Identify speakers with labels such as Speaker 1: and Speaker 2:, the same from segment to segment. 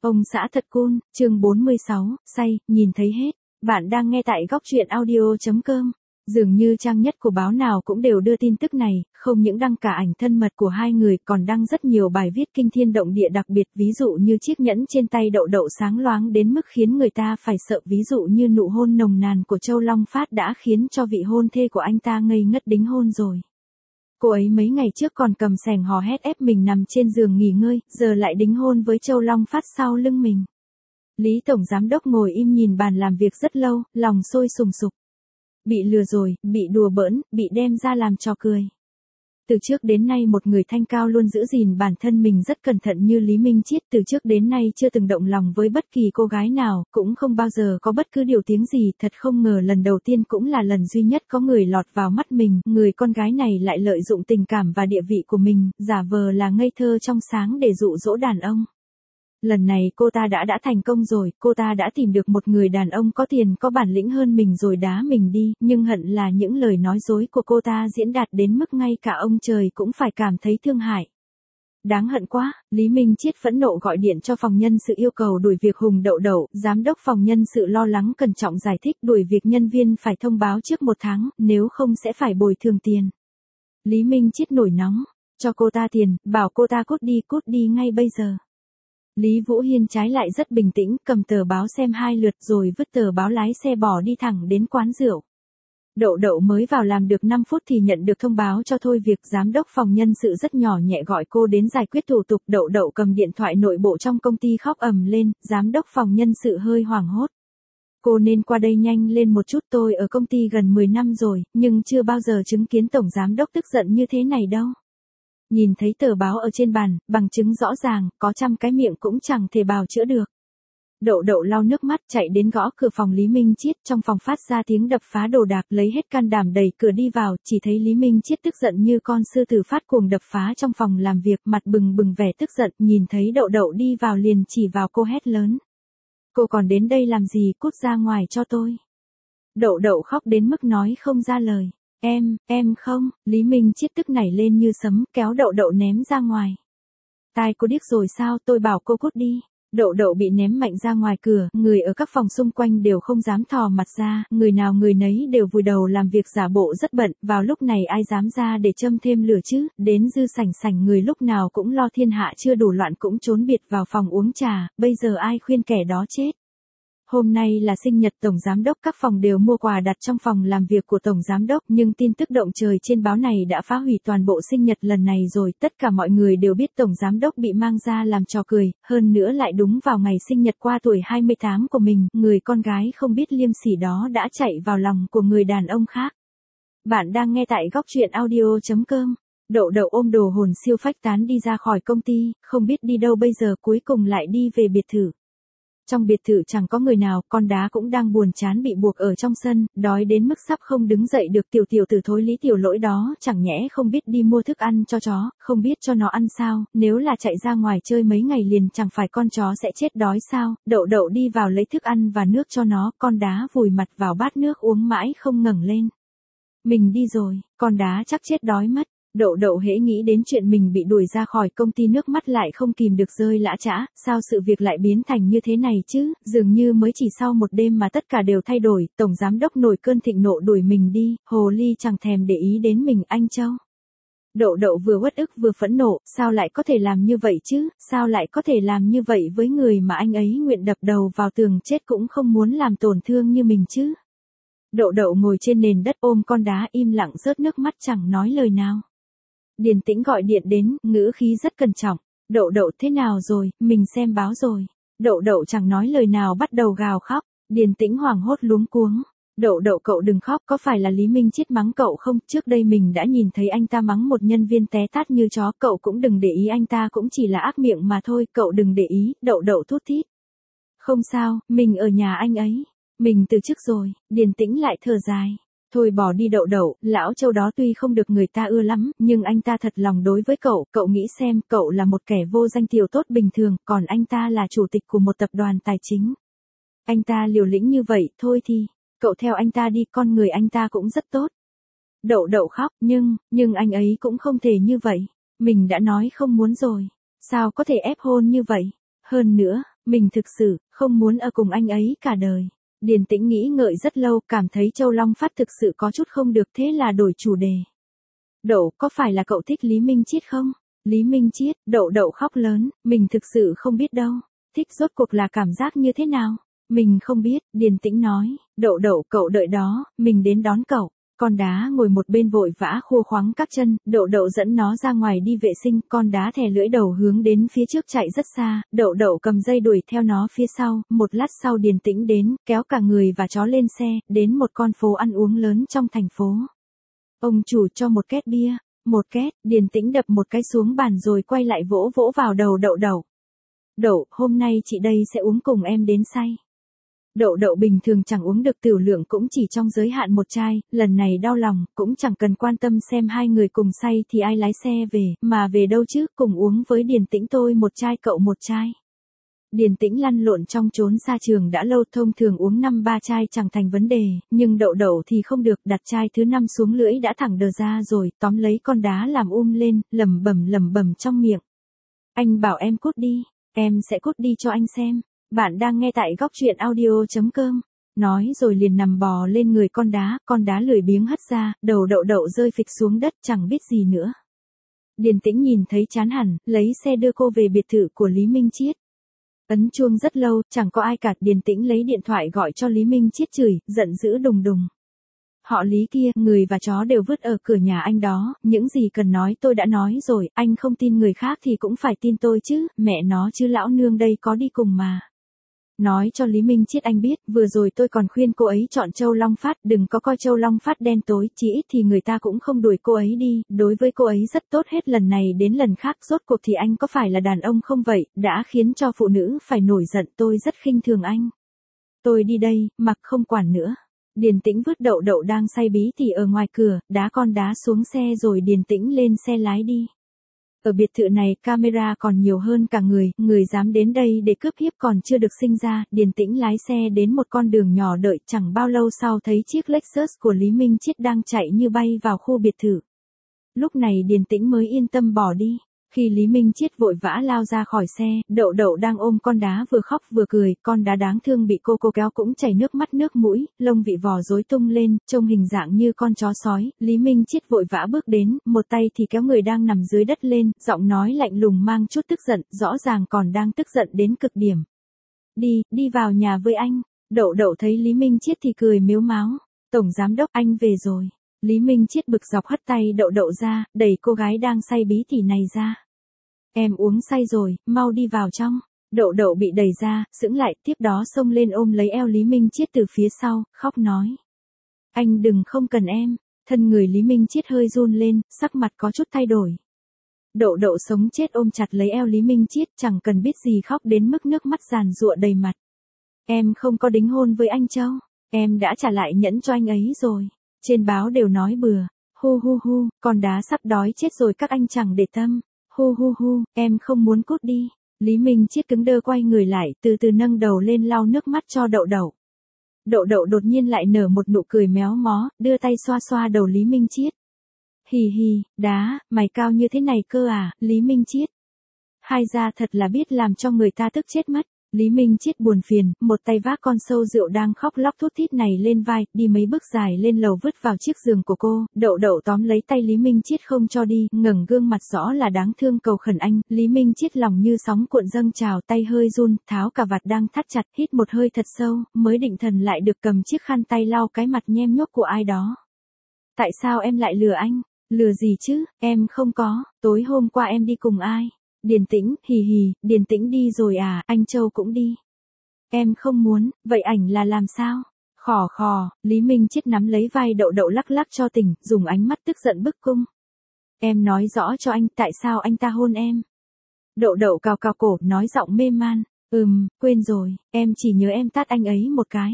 Speaker 1: Ông xã thật cool, chương 46, say, nhìn thấy hết. Bạn đang nghe tại góc truyện audio.com. Dường như trang nhất của báo nào cũng đều đưa tin tức này, không những đăng cả ảnh thân mật của hai người còn đăng rất nhiều bài viết kinh thiên động địa đặc biệt, ví dụ như chiếc nhẫn trên tay Đậu Đậu sáng loáng đến mức khiến người ta phải sợ, ví dụ như nụ hôn nồng nàn của Châu Long Phát đã khiến cho vị hôn thê của anh ta ngây ngất đính hôn rồi. Cô ấy mấy ngày trước còn cầm xẻng hò hét ép mình nằm trên giường nghỉ ngơi, giờ lại đính hôn với Châu Long Phát sau lưng mình. Lý Tổng Giám Đốc ngồi im nhìn bàn làm việc rất lâu, lòng sôi sùng sục. Bị lừa rồi, bị đùa bỡn, bị đem ra làm trò cười. Từ trước đến nay một người thanh cao luôn giữ gìn bản thân mình rất cẩn thận như Lý Minh Chiết từ trước đến nay chưa từng động lòng với bất kỳ cô gái nào, cũng không bao giờ có bất cứ điều tiếng gì, thật không ngờ lần đầu tiên cũng là lần duy nhất có người lọt vào mắt mình, người con gái này lại lợi dụng tình cảm và địa vị của mình, giả vờ là ngây thơ trong sáng để dụ dỗ đàn ông. Lần này cô ta đã thành công rồi, cô ta đã tìm được một người đàn ông có tiền có bản lĩnh hơn mình rồi đá mình đi, nhưng hận là những lời nói dối của cô ta diễn đạt đến mức ngay cả ông trời cũng phải cảm thấy thương hại. Đáng hận quá, Lý Minh Chiết phẫn nộ gọi điện cho phòng nhân sự yêu cầu đuổi việc Hùng Đậu Đậu, giám đốc phòng nhân sự lo lắng cẩn trọng giải thích đuổi việc nhân viên phải thông báo trước 1 tháng, nếu không sẽ phải bồi thường tiền. Lý Minh Chiết nổi nóng, cho cô ta tiền, bảo cô ta cút đi ngay bây giờ. Lý Vũ Hiên trái lại rất bình tĩnh, cầm tờ báo xem 2 lượt rồi vứt tờ báo lái xe bỏ đi thẳng đến quán rượu. Đậu Đậu mới vào làm được 5 phút thì nhận được thông báo cho thôi việc, giám đốc phòng nhân sự rất nhỏ nhẹ gọi cô đến giải quyết thủ tục. Đậu Đậu cầm điện thoại nội bộ trong công ty khóc ầm lên, giám đốc phòng nhân sự hơi hoảng hốt. Cô nên qua đây nhanh lên một chút, tôi ở công ty gần 10 năm rồi, nhưng chưa bao giờ chứng kiến tổng giám đốc tức giận như thế này đâu. Nhìn thấy tờ báo ở trên bàn, bằng chứng rõ ràng, có 100 cái miệng cũng chẳng thể bào chữa được. Đậu Đậu lau nước mắt chạy đến gõ cửa phòng Lý Minh Chiết, trong phòng phát ra tiếng đập phá đồ đạc, lấy hết can đảm đẩy cửa đi vào, chỉ thấy Lý Minh Chiết tức giận như con sư tử phát cuồng đập phá trong phòng làm việc, mặt bừng bừng vẻ tức giận, nhìn thấy Đậu Đậu đi vào liền chỉ vào cô hét lớn. Cô còn đến đây làm gì, cút ra ngoài cho tôi. Đậu Đậu khóc đến mức nói không ra lời. Em không, Lý Minh Chiết tức nảy lên như sấm, kéo Đậu Đậu ném ra ngoài. Tai cô điếc rồi sao, tôi bảo cô cút đi. Đậu Đậu bị ném mạnh ra ngoài cửa, người ở các phòng xung quanh đều không dám thò mặt ra, người nào người nấy đều vùi đầu làm việc giả bộ rất bận, vào lúc này ai dám ra để châm thêm lửa chứ, đến Dư Sảnh người lúc nào cũng lo thiên hạ chưa đủ loạn cũng trốn biệt vào phòng uống trà, bây giờ ai khuyên kẻ đó chết. Hôm nay là sinh nhật Tổng Giám Đốc, các phòng đều mua quà đặt trong phòng làm việc của Tổng Giám Đốc, nhưng tin tức động trời trên báo này đã phá hủy toàn bộ sinh nhật lần này rồi, tất cả mọi người đều biết Tổng Giám Đốc bị mang ra làm trò cười, hơn nữa lại đúng vào ngày sinh nhật qua tuổi 28 của mình, người con gái không biết liêm sỉ đó đã chạy vào lòng của người đàn ông khác. Bạn đang nghe tại góc truyện audio.com. Đậu Đậu ôm đồ hồn siêu phách tán đi ra khỏi công ty, không biết đi đâu bây giờ, cuối cùng lại đi về biệt thự. Trong biệt thự chẳng có người nào, con đá cũng đang buồn chán bị buộc ở trong sân, đói đến mức sắp không đứng dậy được. Tiểu tử thối Lý Tiểu Lỗi đó chẳng nhẽ không biết đi mua thức ăn cho chó, không biết cho nó ăn sao, nếu là chạy ra ngoài chơi mấy ngày liền chẳng phải con chó sẽ chết đói sao. Đậu Đậu đi vào lấy thức ăn và nước cho nó, con đá vùi mặt vào bát nước uống mãi không ngẩng lên. Mình đi rồi, con đá chắc chết đói mất. Đậu Đậu hễ nghĩ đến chuyện mình bị đuổi ra khỏi công ty nước mắt lại không kìm được rơi lã chã, sao sự việc lại biến thành như thế này chứ, dường như mới chỉ sau một đêm mà tất cả đều thay đổi, Tổng Giám Đốc nổi cơn thịnh nộ đuổi mình đi, hồ ly chẳng thèm để ý đến mình anh Châu. Đậu Đậu vừa uất ức vừa phẫn nộ, sao lại có thể làm như vậy chứ, sao lại có thể làm như vậy với người mà anh ấy nguyện đập đầu vào tường chết cũng không muốn làm tổn thương như mình chứ. Đậu Đậu ngồi trên nền đất ôm con đá im lặng rớt nước mắt chẳng nói lời nào. Điền Tĩnh gọi điện đến, ngữ khí rất cẩn trọng. Đậu Đậu thế nào rồi, mình xem báo rồi. Đậu Đậu chẳng nói lời nào bắt đầu gào khóc. Điền Tĩnh hoảng hốt luống cuống. Đậu Đậu cậu đừng khóc, có phải là Lý Minh Chiết mắng cậu không? Trước đây mình đã nhìn thấy anh ta mắng một nhân viên té tát như chó, cậu cũng đừng để ý, anh ta cũng chỉ là ác miệng mà thôi, cậu đừng để ý. Đậu Đậu thút thít. Không sao, mình ở nhà anh ấy. Mình từ chức rồi. Điền Tĩnh lại thở dài. Thôi bỏ đi Đậu Đậu, lão Châu đó tuy không được người ta ưa lắm, nhưng anh ta thật lòng đối với cậu nghĩ xem, cậu là một kẻ vô danh tiểu tốt bình thường, còn anh ta là chủ tịch của một tập đoàn tài chính. Anh ta liều lĩnh như vậy, thôi thì, cậu theo anh ta đi, con người anh ta cũng rất tốt. Đậu Đậu khóc, nhưng anh ấy cũng không thể như vậy, mình đã nói không muốn rồi, sao có thể ép hôn như vậy, hơn nữa, Mình thực sự không muốn ở cùng anh ấy cả đời. Điền Tĩnh nghĩ ngợi rất lâu, cảm thấy Châu Long Phát thực sự có chút không được, thế là đổi chủ đề. Đậu, có phải là cậu thích Lý Minh Chiết không? Lý Minh Chiết, Đậu Đậu khóc lớn, mình thực sự không biết đâu. Thích rốt cuộc là cảm giác như thế nào? Mình không biết, Điền Tĩnh nói, Đậu Đậu cậu đợi đó, mình đến đón cậu. Con đá ngồi một bên vội vã khua khoắng các chân, Đậu Đậu dẫn nó ra ngoài đi vệ sinh, con đá thè lưỡi đầu hướng đến phía trước chạy rất xa, Đậu Đậu cầm dây đuổi theo nó phía sau, một lát sau Điền Tĩnh đến, kéo cả người và chó lên xe, đến một con phố ăn uống lớn trong thành phố. Ông chủ cho một két bia, một két, Điền Tĩnh đập một cái xuống bàn rồi quay lại vỗ vỗ vào đầu Đậu Đậu. Đậu, hôm nay chị đây sẽ uống cùng em đến say. Đậu Đậu bình thường chẳng uống được tiểu lượng, cũng chỉ trong giới hạn một chai, lần này đau lòng, cũng chẳng cần quan tâm xem hai người cùng say thì ai lái xe về, mà về đâu chứ, cùng uống với Điền Tĩnh, tôi một chai cậu một chai. Điền Tĩnh lăn lộn trong chốn xa trường đã lâu, thông thường uống 5-3 chai chẳng thành vấn đề, nhưng Đậu Đậu thì không được, đặt chai thứ 5 xuống lưỡi đã thẳng đờ ra rồi, tóm lấy con đá làm lên, lẩm bẩm trong miệng. Anh bảo em cút đi, em sẽ cút đi cho anh xem. Bạn đang nghe tại góc truyện audio.com. Nói rồi liền nằm bò lên người con đá lười biếng hất ra, đầu Đậu Đậu rơi phịch xuống đất chẳng biết gì nữa. Điền Tĩnh nhìn thấy chán hẳn, lấy xe đưa cô về biệt thự của Lý Minh Chiết. Ấn chuông rất lâu, chẳng có ai cả, Điền Tĩnh lấy điện thoại gọi cho Lý Minh Chiết chửi, giận dữ đùng đùng. Họ Lý kia, người và chó đều vứt ở cửa nhà anh đó, những gì cần nói tôi đã nói rồi, anh không tin người khác thì cũng phải tin tôi chứ, mẹ nó chứ lão nương đây có đi cùng mà. Nói cho Lý Minh Chiết anh biết, vừa rồi tôi còn khuyên cô ấy chọn Châu Long Phát, đừng có coi Châu Long Phát đen tối, chỉ ít thì người ta cũng không đuổi cô ấy đi, đối với cô ấy rất tốt hết lần này đến lần khác, rốt cuộc thì anh có phải là đàn ông không vậy, đã khiến cho phụ nữ phải nổi giận, tôi rất khinh thường anh. Tôi đi đây, mặc không quản nữa. Điền Tĩnh vứt Đậu Đậu đang say bí tỉ ở ngoài cửa, đá con đá xuống xe rồi Điền Tĩnh lên xe lái đi. Ở biệt thự này camera còn nhiều hơn cả người dám đến đây để cướp hiếp còn chưa được sinh ra, Điền Tĩnh lái xe đến một con đường nhỏ, đợi chẳng bao lâu sau thấy chiếc Lexus của Lý Minh Chiết đang chạy như bay vào khu biệt thự. Lúc này Điền Tĩnh mới yên tâm bỏ đi. Khi Lý Minh Chiết vội vã lao ra khỏi xe, Đậu Đậu đang ôm con đá vừa khóc vừa cười, con đá đáng thương bị cô kéo cũng chảy nước mắt nước mũi, lông vị vò rối tung lên, trông hình dạng như con chó sói. Lý Minh Chiết vội vã bước đến, một tay thì kéo người đang nằm dưới đất lên, giọng nói lạnh lùng mang chút tức giận, rõ ràng còn đang tức giận đến cực điểm. Đi vào nhà với anh. Đậu Đậu thấy Lý Minh Chiết thì cười mếu máo. Tổng giám đốc, anh về rồi. Lý Minh Chiết bực dọc hất tay Đậu Đậu ra, đẩy cô gái đang say bí tỉ này ra. Em uống say rồi, mau đi vào trong. Đậu Đậu bị đẩy ra, sững lại, tiếp đó xông lên ôm lấy eo Lý Minh Chiết từ phía sau, khóc nói. Anh đừng, không cần em. Thân người Lý Minh Chiết hơi run lên, sắc mặt có chút thay đổi. Đậu Đậu sống chết ôm chặt lấy eo Lý Minh Chiết, chẳng cần biết gì khóc đến mức nước mắt giàn giụa đầy mặt. Em không có đính hôn với anh Châu. Em đã trả lại nhẫn cho anh ấy rồi. Trên báo đều nói bừa. Hu, con đá sắp đói chết rồi các anh chẳng để tâm. Hu, em không muốn cút đi. Lý Minh Chiết cứng đơ quay người lại, từ từ nâng đầu lên lau nước mắt cho Đậu Đậu. Đậu Đậu đột nhiên lại nở một nụ cười méo mó, đưa tay xoa xoa đầu Lý Minh Chiết. Hì, đá, mày cao như thế này cơ à, Lý Minh Chiết. Hai ra thật là biết làm cho người ta tức chết mất. Lý Minh Chiết buồn phiền, một tay vác con sâu rượu đang khóc lóc thút thít này lên vai, đi mấy bước dài lên lầu vứt vào chiếc giường của cô. Đậu Đậu tóm lấy tay Lý Minh Chiết không cho đi, ngẩng gương mặt rõ là đáng thương cầu khẩn anh. Lý Minh Chiết lòng như sóng cuộn dâng trào, tay hơi run, tháo cà vạt đang thắt chặt, hít một hơi thật sâu, mới định thần lại được cầm chiếc khăn tay lau cái mặt nhem nhuốc của ai đó. Tại sao em lại lừa anh? Lừa gì chứ, em không có, tối hôm qua em đi cùng ai? Điền Tĩnh, hì, Điền Tĩnh đi rồi à, anh Châu cũng đi. Em không muốn, vậy ảnh là làm sao? Khò, Lý Minh Chiết nắm lấy vai Đậu Đậu lắc lắc cho tỉnh, dùng ánh mắt tức giận bức cung. Em nói rõ cho anh, tại sao anh ta hôn em? Đậu Đậu cào cổ, nói giọng mê man. Quên rồi, em chỉ nhớ em tát anh ấy một cái.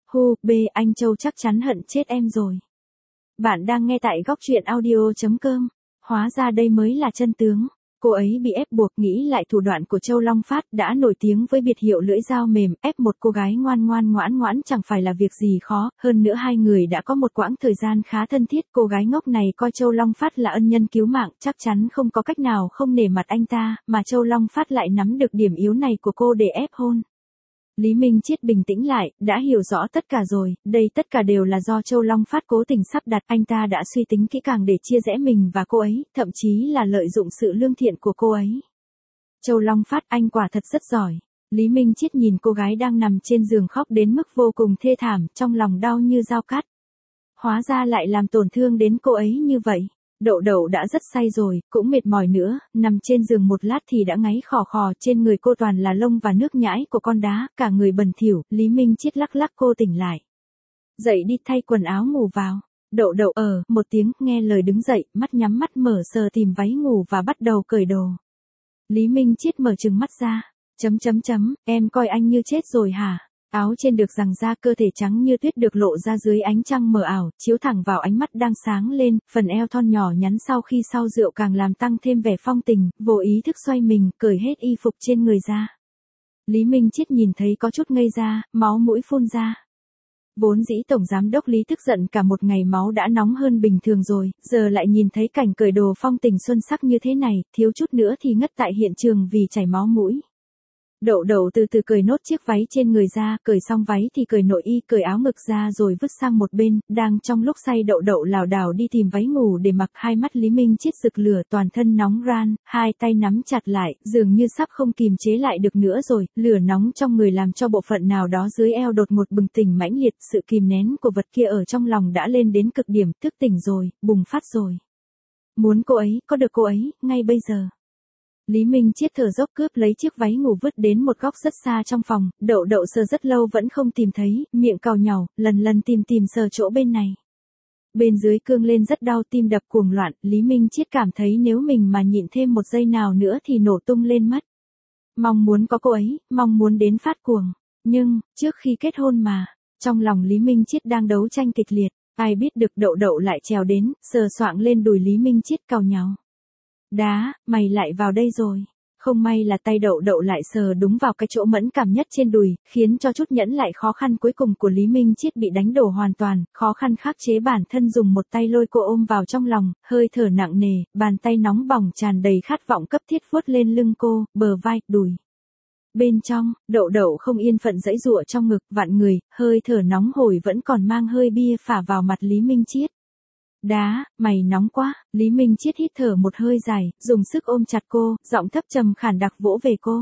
Speaker 1: Anh Châu chắc chắn hận chết em rồi. Bạn đang nghe tại góc truyện audio.com. Hóa ra đây mới là chân tướng. Cô ấy bị ép buộc, nghĩ lại thủ đoạn của Châu Long Phát đã nổi tiếng với biệt hiệu lưỡi dao mềm, ép một cô gái ngoan ngoãn chẳng phải là việc gì khó, hơn nữa hai người đã có một quãng thời gian khá thân thiết, cô gái ngốc này coi Châu Long Phát là ân nhân cứu mạng, chắc chắn không có cách nào không nể mặt anh ta, mà Châu Long Phát lại nắm được điểm yếu này của cô để ép hôn. Lý Minh Triết bình tĩnh lại, đã hiểu rõ tất cả rồi, đây tất cả đều là do Châu Long Phát cố tình sắp đặt, anh ta đã suy tính kỹ càng để chia rẽ mình và cô ấy, thậm chí là lợi dụng sự lương thiện của cô ấy. Châu Long Phát, anh quả thật rất giỏi. Lý Minh Triết nhìn cô gái đang nằm trên giường khóc đến mức vô cùng thê thảm, trong lòng đau như dao cắt. Hóa ra lại làm tổn thương đến cô ấy như vậy. Đậu Đậu đã rất say rồi, cũng mệt mỏi nữa, nằm trên giường một lát thì đã ngáy khò khò, trên người cô toàn là lông và nước nhãi của con đá, cả người bẩn thỉu. Lý Minh Triết lắc lắc cô tỉnh lại. Dậy đi, thay quần áo ngủ vào. Đậu Đậu một tiếng, nghe lời đứng dậy, mắt nhắm mắt mở sờ tìm váy ngủ và bắt đầu cởi đồ. Lý Minh Triết mở trừng mắt ra. Em coi anh như chết rồi hả? Áo trên được giằng ra, cơ thể trắng như tuyết được lộ ra dưới ánh trăng mờ ảo, chiếu thẳng vào ánh mắt đang sáng lên, phần eo thon nhỏ nhắn sau khi sau rượu càng làm tăng thêm vẻ phong tình, vô ý thức xoay mình, cởi hết y phục trên người ra. Lý Minh Triết nhìn thấy có chút ngây ra, máu mũi phun ra. Vốn dĩ Tổng Giám đốc Lý tức giận cả một ngày, máu đã nóng hơn bình thường rồi, giờ lại nhìn thấy cảnh cởi đồ phong tình xuân sắc như thế này, thiếu chút nữa thì ngất tại hiện trường vì chảy máu mũi. Đậu Đậu từ từ cởi nốt chiếc váy trên người ra, cởi xong váy thì cởi nội y, cởi áo ngực ra rồi vứt sang một bên, đang trong lúc say Đậu Đậu lảo đảo đi tìm váy ngủ để mặc, hai mắt Lý Minh Triết rực lửa, toàn thân nóng ran, hai tay nắm chặt lại, dường như sắp không kìm chế lại được nữa rồi, lửa nóng trong người làm cho bộ phận nào đó dưới eo đột ngột bừng tỉnh mãnh liệt, sự kìm nén của vật kia ở trong lòng đã lên đến cực điểm, thức tỉnh rồi, bùng phát rồi. Muốn cô ấy, có được cô ấy, ngay bây giờ. Lý Minh Triết thở dốc cướp lấy chiếc váy ngủ vứt đến một góc rất xa trong phòng, Đậu Đậu sờ rất lâu vẫn không tìm thấy, miệng cào nhàu, lần tìm sờ chỗ bên này. Bên dưới cương lên rất đau, tim đập cuồng loạn, Lý Minh Triết cảm thấy nếu mình mà nhịn thêm một giây nào nữa thì nổ tung lên mất. Mong muốn có cô ấy, mong muốn đến phát cuồng, nhưng, trước khi kết hôn mà, trong lòng Lý Minh Triết đang đấu tranh kịch liệt, ai biết được Đậu Đậu lại trèo đến, sờ soạng lên đùi Lý Minh Triết cào nhàu. Đá, mày lại vào đây rồi. Không may là tay Đậu Đậu lại sờ đúng vào cái chỗ mẫn cảm nhất trên đùi, khiến cho chút nhẫn lại khó khăn cuối cùng của Lý Minh Triết bị đánh đổ hoàn toàn, khó khăn khắc chế bản thân dùng một tay lôi cô ôm vào trong lòng, hơi thở nặng nề, bàn tay nóng bỏng tràn đầy khát vọng cấp thiết vuốt lên lưng cô, bờ vai, đùi. Bên trong, Đậu Đậu không yên phận giãy giụa trong ngực, vặn người, hơi thở nóng hổi vẫn còn mang hơi bia phả vào mặt Lý Minh Triết. Đá, mày nóng quá, Lý Minh Triết hít thở một hơi dài, dùng sức ôm chặt cô, giọng thấp trầm khàn đặc vỗ về cô.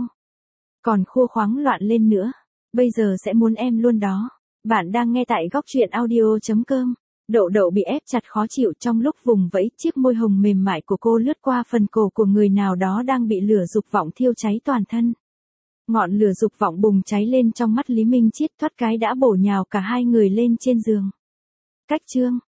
Speaker 1: Còn khua khoáng loạn lên nữa, bây giờ sẽ muốn em luôn đó. Bạn đang nghe tại góc truyện audio.com. Đậu Đậu bị ép chặt khó chịu, trong lúc vùng vẫy, chiếc môi hồng mềm mại của cô lướt qua phần cổ của người nào đó đang bị lửa dục vọng thiêu cháy toàn thân. Ngọn lửa dục vọng bùng cháy lên trong mắt Lý Minh Triết, thoát cái đã bổ nhào cả hai người lên trên giường. Cách chương